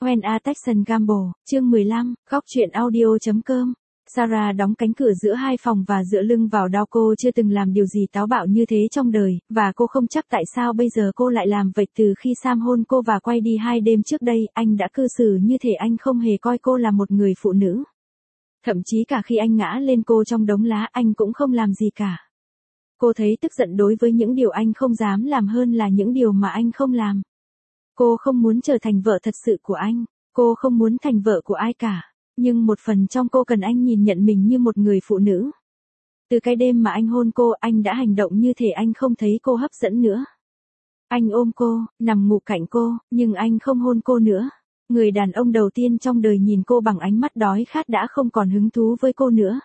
When Attention Gamble, chương 15, góc truyện audio.com. Sarah đóng cánh cửa giữa hai phòng và dựa lưng vào đao. Cô chưa từng làm điều gì táo bạo như thế trong đời, và cô không chắc tại sao bây giờ cô lại làm vậy. Từ khi Sam hôn cô và quay đi 2 đêm trước đây, anh đã cư xử như thể anh không hề coi cô là một người phụ nữ. Thậm chí cả khi anh ngã lên cô trong đống lá, anh cũng không làm gì cả. Cô thấy tức giận đối với những điều anh không dám làm hơn là những điều mà anh không làm. Cô không muốn trở thành vợ thật sự của anh, cô không muốn thành vợ của ai cả, nhưng một phần trong cô cần anh nhìn nhận mình như một người phụ nữ. Từ cái đêm mà anh hôn cô, anh đã hành động như thể anh không thấy cô hấp dẫn nữa. Anh ôm cô, nằm ngủ cạnh cô, nhưng anh không hôn cô nữa. Người đàn ông đầu tiên trong đời nhìn cô bằng ánh mắt đói khát đã không còn hứng thú với cô nữa.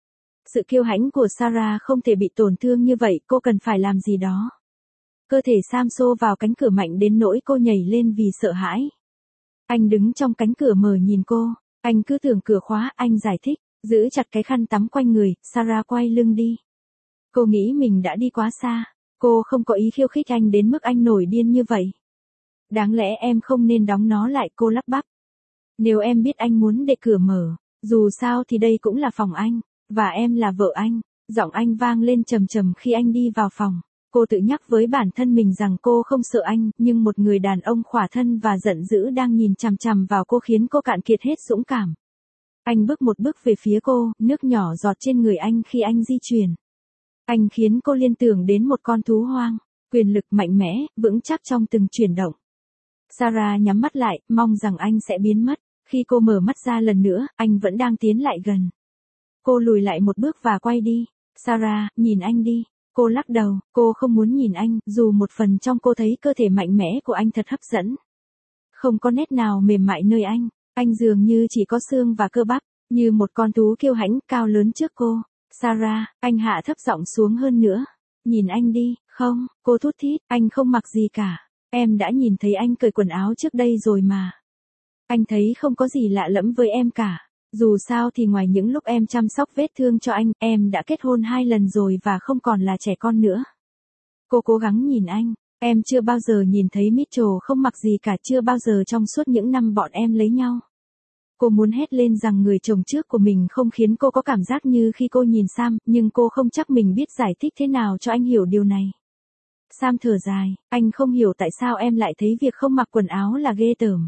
Sự kiêu hãnh của Sarah không thể bị tổn thương như vậy, cô cần phải làm gì đó. Cơ thể Sam xô vào cánh cửa mạnh đến nỗi cô nhảy lên vì sợ hãi. Anh đứng trong cánh cửa mở nhìn cô, anh cứ tưởng cửa khóa, anh giải thích, giữ chặt cái khăn tắm quanh người. Sarah quay lưng đi. Cô nghĩ mình đã đi quá xa, cô không có ý khiêu khích anh đến mức anh nổi điên như vậy. Đáng lẽ em không nên đóng nó lại, cô lắp bắp. Nếu em biết anh muốn để cửa mở, dù sao thì đây cũng là phòng anh, và em là vợ anh. Giọng anh vang lên trầm trầm khi anh đi vào phòng. Cô tự nhắc với bản thân mình rằng cô không sợ anh, nhưng một người đàn ông khỏa thân và giận dữ đang nhìn chằm chằm vào cô khiến cô cạn kiệt hết dũng cảm. Anh bước một bước về phía cô, nước nhỏ giọt trên người anh khi anh di chuyển. Anh khiến cô liên tưởng đến một con thú hoang, quyền lực mạnh mẽ, vững chắc trong từng chuyển động. Sarah nhắm mắt lại, mong rằng anh sẽ biến mất. Khi cô mở mắt ra lần nữa, anh vẫn đang tiến lại gần. Cô lùi lại một bước và quay đi. Sarah, nhìn anh đi. Cô lắc đầu, cô không muốn nhìn anh, dù một phần trong cô thấy cơ thể mạnh mẽ của anh thật hấp dẫn. Không có nét nào mềm mại nơi anh dường như chỉ có xương và cơ bắp, như một con thú kiêu hãnh, cao lớn trước cô. Sarah, anh hạ thấp giọng xuống hơn nữa. Nhìn anh đi, không, cô thút thít, anh không mặc gì cả. Em đã nhìn thấy anh cởi quần áo trước đây rồi mà. Anh thấy không có gì lạ lẫm với em cả. Dù sao thì ngoài những lúc em chăm sóc vết thương cho anh, em đã kết hôn 2 lần rồi và không còn là trẻ con nữa. Cô cố gắng nhìn anh, em chưa bao giờ nhìn thấy Mitchell không mặc gì cả, chưa bao giờ trong suốt những năm bọn em lấy nhau. Cô muốn hét lên rằng người chồng trước của mình không khiến cô có cảm giác như khi cô nhìn Sam, nhưng cô không chắc mình biết giải thích thế nào cho anh hiểu điều này. Sam thở dài, anh không hiểu tại sao em lại thấy việc không mặc quần áo là ghê tởm.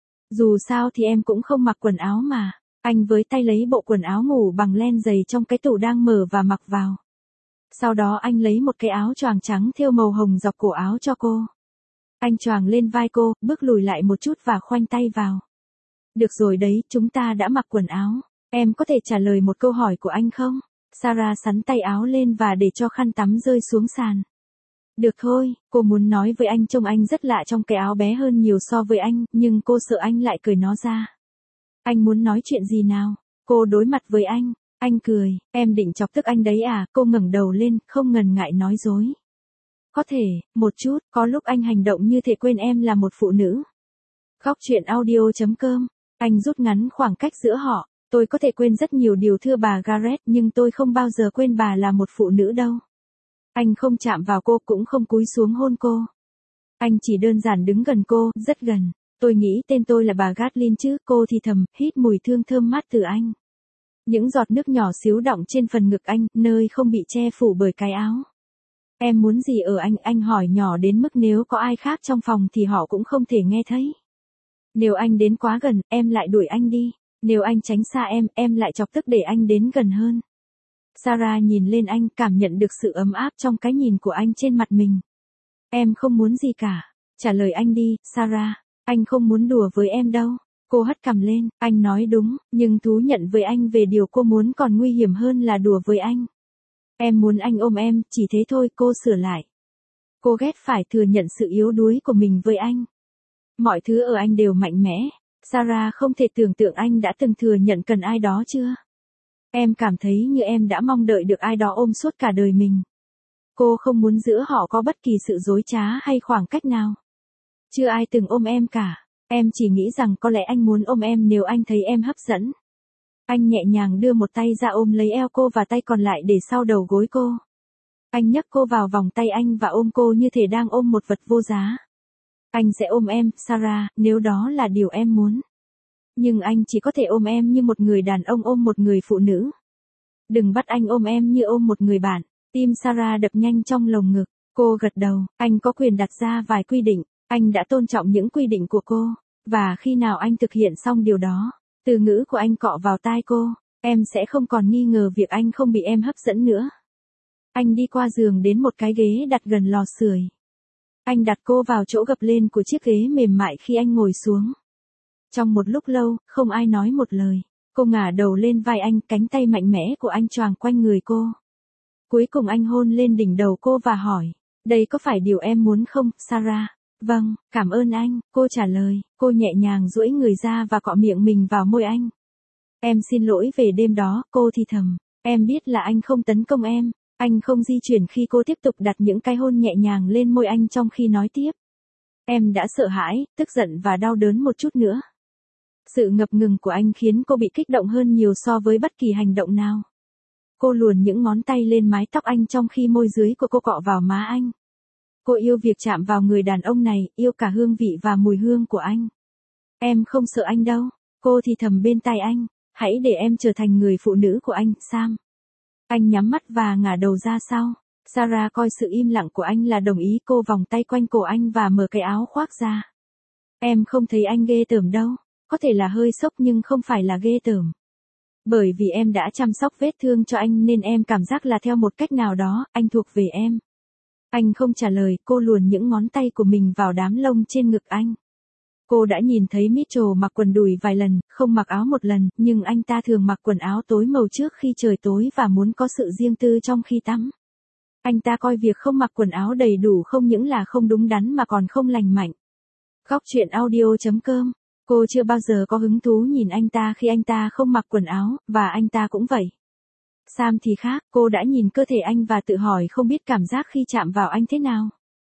Dù sao thì em cũng không mặc quần áo mà. Anh với tay lấy bộ quần áo ngủ bằng len dày trong cái tủ đang mở và mặc vào. Sau đó anh lấy một cái áo choàng trắng thêu màu hồng dọc cổ áo cho cô. Anh choàng lên vai cô, bước lùi lại một chút và khoanh tay vào. Được rồi đấy, chúng ta đã mặc quần áo. Em có thể trả lời một câu hỏi của anh không? Sarah xắn tay áo lên và để cho khăn tắm rơi xuống sàn. Được thôi, cô muốn nói với anh trông anh rất lạ trong cái áo bé hơn nhiều so với anh, nhưng cô sợ anh lại cởi nó ra. Anh muốn nói chuyện gì nào? Cô đối mặt với anh cười, em định chọc tức anh đấy à? Cô ngẩng đầu lên, không ngần ngại nói dối. Có thể, một chút, có lúc anh hành động như thể quên em là một phụ nữ. Góc truyện audio.com, anh rút ngắn khoảng cách giữa họ. Tôi có thể quên rất nhiều điều thưa bà Garrett, nhưng tôi không bao giờ quên bà là một phụ nữ đâu. Anh không chạm vào cô, cũng không cúi xuống hôn cô. Anh chỉ đơn giản đứng gần cô, rất gần. Tôi nghĩ tên tôi là bà Gatlin chứ, cô thì thầm, hít mùi thương thơm mát từ anh. Những giọt nước nhỏ xíu đọng trên phần ngực anh, nơi không bị che phủ bởi cái áo. Em muốn gì ở anh hỏi nhỏ đến mức nếu có ai khác trong phòng thì họ cũng không thể nghe thấy. Nếu anh đến quá gần, em lại đuổi anh đi. Nếu anh tránh xa em lại chọc tức để anh đến gần hơn. Sarah nhìn lên anh, cảm nhận được sự ấm áp trong cái nhìn của anh trên mặt mình. Em không muốn gì cả. Trả lời anh đi, Sarah. Anh không muốn đùa với em đâu. Cô hất cằm lên, anh nói đúng, nhưng thú nhận với anh về điều cô muốn còn nguy hiểm hơn là đùa với anh. Em muốn anh ôm em, chỉ thế thôi, cô sửa lại. Cô ghét phải thừa nhận sự yếu đuối của mình với anh. Mọi thứ ở anh đều mạnh mẽ. Sarah không thể tưởng tượng anh đã từng thừa nhận cần ai đó chưa. Em cảm thấy như em đã mong đợi được ai đó ôm suốt cả đời mình. Cô không muốn giữa họ có bất kỳ sự dối trá hay khoảng cách nào. Chưa ai từng ôm em cả. Em chỉ nghĩ rằng có lẽ anh muốn ôm em nếu anh thấy em hấp dẫn. Anh nhẹ nhàng đưa một tay ra ôm lấy eo cô và tay còn lại để sau đầu gối cô. Anh nhấc cô vào vòng tay anh và ôm cô như thể đang ôm một vật vô giá. Anh sẽ ôm em, Sarah, nếu đó là điều em muốn. Nhưng anh chỉ có thể ôm em như một người đàn ông ôm một người phụ nữ. Đừng bắt anh ôm em như ôm một người bạn. Tim Sarah đập nhanh trong lồng ngực. Cô gật đầu, anh có quyền đặt ra vài quy định. Anh đã tôn trọng những quy định của cô. Và khi nào anh thực hiện xong điều đó, từ ngữ của anh cọ vào tai cô, em sẽ không còn nghi ngờ việc anh không bị em hấp dẫn nữa. Anh đi qua giường đến một cái ghế đặt gần lò sưởi. Anh đặt cô vào chỗ gập lên của chiếc ghế mềm mại khi anh ngồi xuống. Trong một lúc lâu, không ai nói một lời. Cô ngả đầu lên vai anh, cánh tay mạnh mẽ của anh choàng quanh người cô. Cuối cùng anh hôn lên đỉnh đầu cô và hỏi, đây có phải điều em muốn không, Sarah? Vâng, cảm ơn anh, cô trả lời. Cô nhẹ nhàng duỗi người ra và cọ miệng mình vào môi anh. Em xin lỗi về đêm đó, cô thì thầm. Em biết là anh không tấn công em. Anh không di chuyển khi cô tiếp tục đặt những cái hôn nhẹ nhàng lên môi anh trong khi nói tiếp. Em đã sợ hãi, tức giận và đau đớn một chút nữa. Sự ngập ngừng của anh khiến cô bị kích động hơn nhiều so với bất kỳ hành động nào. Cô luồn những ngón tay lên mái tóc anh trong khi môi dưới của cô cọ vào má anh. Cô yêu việc chạm vào người đàn ông này, yêu cả hương vị và mùi hương của anh. Em không sợ anh đâu, cô thì thầm bên tai anh. Hãy để em trở thành người phụ nữ của anh, Sam. Anh nhắm mắt và ngả đầu ra sau. Sarah coi sự im lặng của anh là đồng ý. Cô vòng tay quanh cổ anh và mở cái áo khoác ra. Em không thấy anh ghê tởm đâu. Có thể là hơi sốc nhưng không phải là ghê tởm. Bởi vì em đã chăm sóc vết thương cho anh nên em cảm giác là theo một cách nào đó, anh thuộc về em. Anh không trả lời, cô luồn những ngón tay của mình vào đám lông trên ngực anh. Cô đã nhìn thấy Mitchell mặc quần đùi vài lần, không mặc áo một lần, nhưng anh ta thường mặc quần áo tối màu trước khi trời tối và muốn có sự riêng tư trong khi tắm. Anh ta coi việc không mặc quần áo đầy đủ không những là không đúng đắn mà còn không lành mạnh. Góc truyện audio.com. Cô chưa bao giờ có hứng thú nhìn anh ta khi anh ta không mặc quần áo, và anh ta cũng vậy. Sam thì khác, cô đã nhìn cơ thể anh và tự hỏi không biết cảm giác khi chạm vào anh thế nào.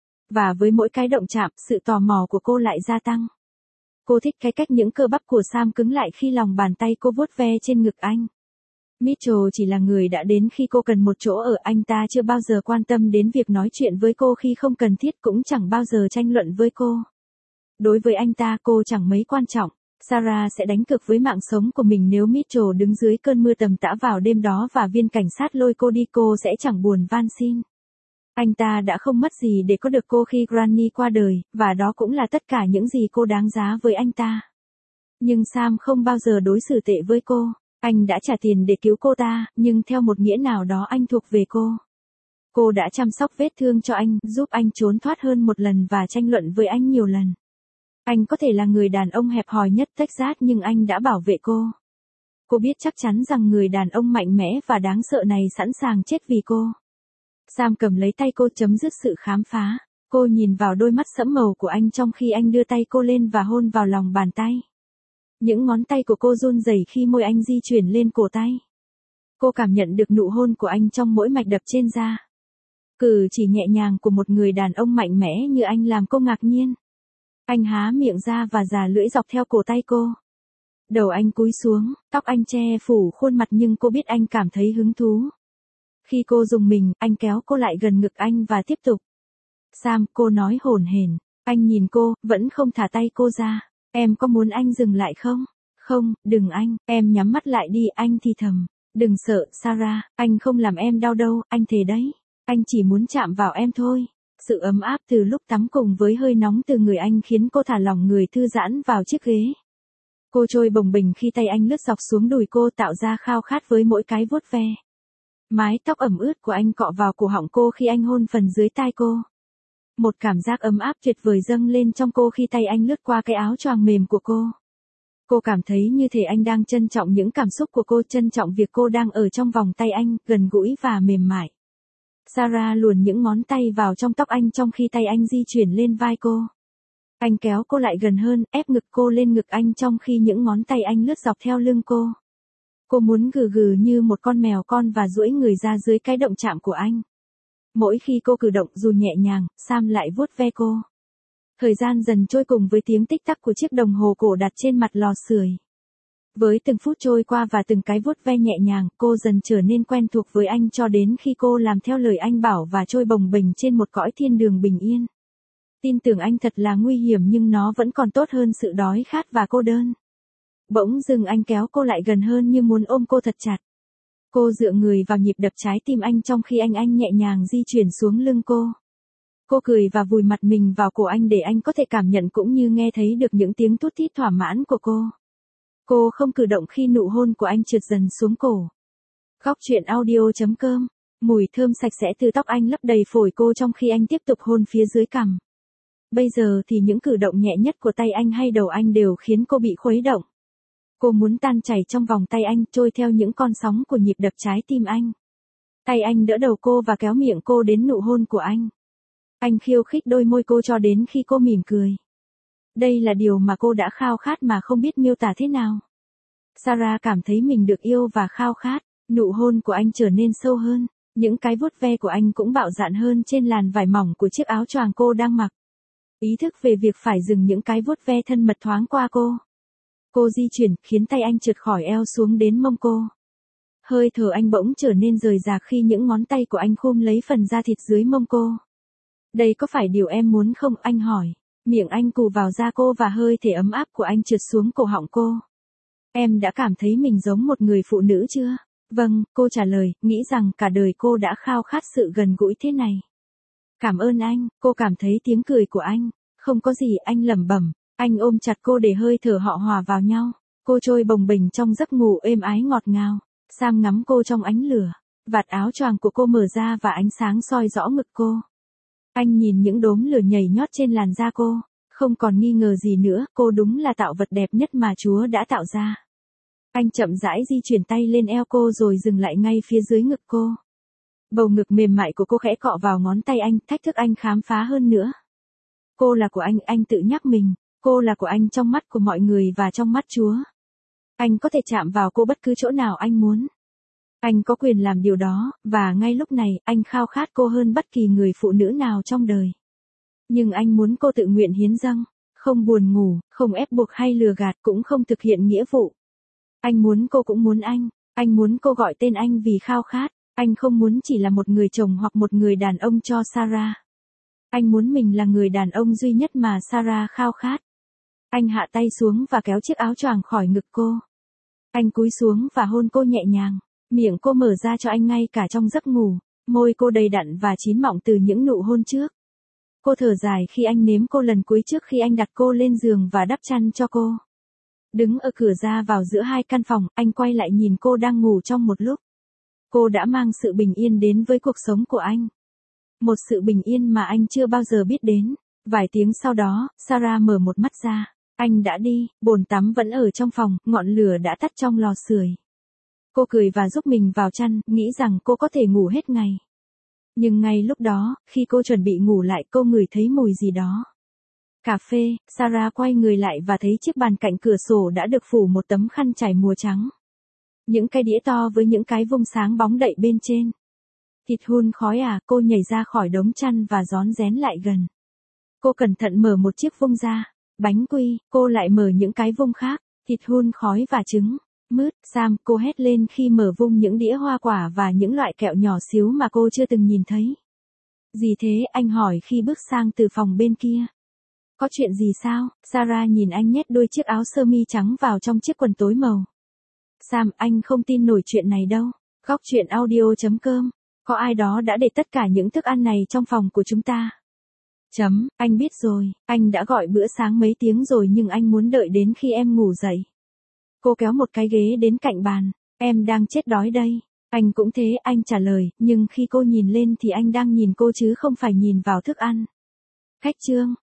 Và với mỗi cái động chạm, sự tò mò của cô lại gia tăng. Cô thích cái cách những cơ bắp của Sam cứng lại khi lòng bàn tay cô vuốt ve trên ngực anh. Mitchell chỉ là người đã đến khi cô cần một chỗ ở, anh ta chưa bao giờ quan tâm đến việc nói chuyện với cô khi không cần thiết, cũng chẳng bao giờ tranh luận với cô. Đối với anh ta cô chẳng mấy quan trọng. Sarah sẽ đánh cược với mạng sống của mình nếu Mitchell đứng dưới cơn mưa tầm tã vào đêm đó và viên cảnh sát lôi cô đi, cô sẽ chẳng buồn van xin. Anh ta đã không mất gì để có được cô khi Granny qua đời, và đó cũng là tất cả những gì cô đáng giá với anh ta. Nhưng Sam không bao giờ đối xử tệ với cô. Anh đã trả tiền để cứu cô ta, nhưng theo một nghĩa nào đó anh thuộc về cô. Cô đã chăm sóc vết thương cho anh, giúp anh trốn thoát hơn một lần và tranh luận với anh nhiều lần. Anh có thể là người đàn ông hẹp hòi nhất Texas nhưng anh đã bảo vệ cô. Cô biết chắc chắn rằng người đàn ông mạnh mẽ và đáng sợ này sẵn sàng chết vì cô. Sam cầm lấy tay cô, chấm dứt sự khám phá. Cô nhìn vào đôi mắt sẫm màu của anh trong khi anh đưa tay cô lên và hôn vào lòng bàn tay. Những ngón tay của cô run rẩy khi môi anh di chuyển lên cổ tay. Cô cảm nhận được nụ hôn của anh trong mỗi mạch đập trên da. Cử chỉ nhẹ nhàng của một người đàn ông mạnh mẽ như anh làm cô ngạc nhiên. Anh há miệng ra và già lưỡi dọc theo cổ tay cô. Đầu anh cúi xuống, tóc anh che phủ khuôn mặt nhưng cô biết anh cảm thấy hứng thú. Khi cô rùng mình, anh kéo cô lại gần ngực anh và tiếp tục. Sam, cô nói hổn hển. Anh nhìn cô, vẫn không thả tay cô ra. Em có muốn anh dừng lại không? Không, đừng anh, em nhắm mắt lại đi, anh thì thầm. Đừng sợ, Sarah, anh không làm em đau đâu, anh thề đấy. Anh chỉ muốn chạm vào em thôi. Sự ấm áp từ lúc tắm cùng với hơi nóng từ người anh khiến cô thả lỏng người, thư giãn vào chiếc ghế. Cô trôi bồng bềnh khi tay anh lướt dọc xuống đùi cô, tạo ra khao khát với mỗi cái vuốt ve. Mái tóc ẩm ướt của anh cọ vào cổ họng cô khi anh hôn phần dưới tai cô. Một cảm giác ấm áp tuyệt vời dâng lên trong cô khi tay anh lướt qua cái áo choàng mềm của cô. Cô cảm thấy như thể anh đang trân trọng những cảm xúc của cô, trân trọng việc cô đang ở trong vòng tay anh, gần gũi và mềm mại. Sarah luồn những ngón tay vào trong tóc anh trong khi tay anh di chuyển lên vai cô. Anh kéo cô lại gần hơn, ép ngực cô lên ngực anh trong khi những ngón tay anh lướt dọc theo lưng cô. Cô muốn gừ gừ như một con mèo con và duỗi người ra dưới cái động chạm của anh. Mỗi khi cô cử động dù nhẹ nhàng, Sam lại vuốt ve cô. Thời gian dần trôi cùng với tiếng tích tắc của chiếc đồng hồ cổ đặt trên mặt lò sưởi. Với từng phút trôi qua và từng cái vuốt ve nhẹ nhàng, cô dần trở nên quen thuộc với anh cho đến khi cô làm theo lời anh bảo và trôi bồng bềnh trên một cõi thiên đường bình yên. Tin tưởng anh thật là nguy hiểm nhưng nó vẫn còn tốt hơn sự đói khát và cô đơn. Bỗng dưng anh kéo cô lại gần hơn như muốn ôm cô thật chặt. Cô dựa người vào nhịp đập trái tim anh trong khi anh nhẹ nhàng di chuyển xuống lưng cô. Cô cười và vùi mặt mình vào cổ anh để anh có thể cảm nhận cũng như nghe thấy được những tiếng tút thít thỏa mãn của cô. Cô không cử động khi nụ hôn của anh trượt dần xuống cổ. Góc truyện audio.com. Mùi thơm sạch sẽ từ tóc anh lấp đầy phổi cô trong khi anh tiếp tục hôn phía dưới cằm. Bây giờ thì những cử động nhẹ nhất của tay anh hay đầu anh đều khiến cô bị khuấy động. Cô muốn tan chảy trong vòng tay anh, trôi theo những con sóng của nhịp đập trái tim anh. Tay anh đỡ đầu cô và kéo miệng cô đến nụ hôn của anh. Anh khiêu khích đôi môi cô cho đến khi cô mỉm cười. Đây là điều mà cô đã khao khát mà không biết miêu tả thế nào. Sarah cảm thấy mình được yêu và khao khát, nụ hôn của anh trở nên sâu hơn, những cái vuốt ve của anh cũng bạo dạn hơn trên làn vải mỏng của chiếc áo choàng cô đang mặc. Ý thức về việc phải dừng những cái vuốt ve thân mật thoáng qua cô. Cô di chuyển, khiến tay anh trượt khỏi eo xuống đến mông cô. Hơi thở anh bỗng trở nên rời rạc khi những ngón tay của anh khum lấy phần da thịt dưới mông cô. Đây có phải điều em muốn không? Anh hỏi. Miệng anh cù vào da cô và hơi thể ấm áp của anh trượt xuống cổ họng cô. Em đã cảm thấy mình giống một người phụ nữ chưa? Vâng, cô trả lời, nghĩ rằng cả đời cô đã khao khát sự gần gũi thế này. Cảm ơn anh, cô cảm thấy tiếng cười của anh. Không có gì, anh lẩm bẩm. Anh ôm chặt cô để hơi thở họ hòa vào nhau. Cô trôi bồng bềnh trong giấc ngủ êm ái ngọt ngào. Sam ngắm cô trong ánh lửa. Vạt áo choàng của cô mở ra và ánh sáng soi rõ ngực cô. Anh nhìn những đốm lửa nhảy nhót trên làn da cô. Không còn nghi ngờ gì nữa, cô đúng là tạo vật đẹp nhất mà Chúa đã tạo ra. Anh chậm rãi di chuyển tay lên eo cô rồi dừng lại ngay phía dưới ngực cô. Bầu ngực mềm mại của cô khẽ cọ vào ngón tay anh, thách thức anh khám phá hơn nữa. Cô là của anh tự nhắc mình. Cô là của anh trong mắt của mọi người và trong mắt Chúa. Anh có thể chạm vào cô bất cứ chỗ nào anh muốn. Anh có quyền làm điều đó, và ngay lúc này, anh khao khát cô hơn bất kỳ người phụ nữ nào trong đời. Nhưng anh muốn cô tự nguyện hiến dâng, không buồn ngủ, không ép buộc hay lừa gạt, cũng không thực hiện nghĩa vụ. Anh muốn cô cũng muốn anh muốn cô gọi tên anh vì khao khát, anh không muốn chỉ là một người chồng hoặc một người đàn ông cho Sarah. Anh muốn mình là người đàn ông duy nhất mà Sarah khao khát. Anh hạ tay xuống và kéo chiếc áo choàng khỏi ngực cô. Anh cúi xuống và hôn cô nhẹ nhàng. Miệng cô mở ra cho anh ngay cả trong giấc ngủ. Môi cô đầy đặn và chín mọng từ những nụ hôn trước. Cô thở dài khi anh nếm cô lần cuối trước khi anh đặt cô lên giường và đắp chăn cho cô. Đứng ở cửa ra vào giữa hai căn phòng, anh quay lại nhìn cô đang ngủ trong một lúc. Cô đã mang sự bình yên đến với cuộc sống của anh. Một sự bình yên mà anh chưa bao giờ biết đến. Vài tiếng sau đó, Sarah mở một mắt ra. Anh đã đi, bồn tắm vẫn ở trong phòng, ngọn lửa đã tắt trong lò sưởi. Cô cười và giúp mình vào chăn, nghĩ rằng cô có thể ngủ hết ngày. Nhưng ngay lúc đó, khi cô chuẩn bị ngủ lại, cô ngửi thấy mùi gì đó. Cà phê, Sarah quay người lại và thấy chiếc bàn cạnh cửa sổ đã được phủ một tấm khăn trải mùa trắng. Những cái đĩa to với những cái vung sáng bóng đậy bên trên. Thịt hun khói à, cô nhảy ra khỏi đống chăn và rón rén lại gần. Cô cẩn thận mở một chiếc vung ra. Bánh quy, cô lại mở những cái vung khác. Thịt hun khói và trứng. Mứt, Sam, cô hét lên khi mở vung những đĩa hoa quả và những loại kẹo nhỏ xíu mà cô chưa từng nhìn thấy. Gì thế? Anh hỏi khi bước sang từ phòng bên kia. Có chuyện gì sao? Sarah nhìn anh nhét đôi chiếc áo sơ mi trắng vào trong chiếc quần tối màu. Sam, anh không tin nổi chuyện này đâu. Góc truyện audio.com. Có ai đó đã để tất cả những thức ăn này trong phòng của chúng ta. Anh biết rồi, anh đã gọi bữa sáng mấy tiếng rồi nhưng anh muốn đợi đến khi em ngủ dậy. Cô kéo một cái ghế đến cạnh bàn. Em đang chết đói đây. Anh cũng thế, anh trả lời, nhưng khi cô nhìn lên thì anh đang nhìn cô chứ không phải nhìn vào thức ăn. Khách trương,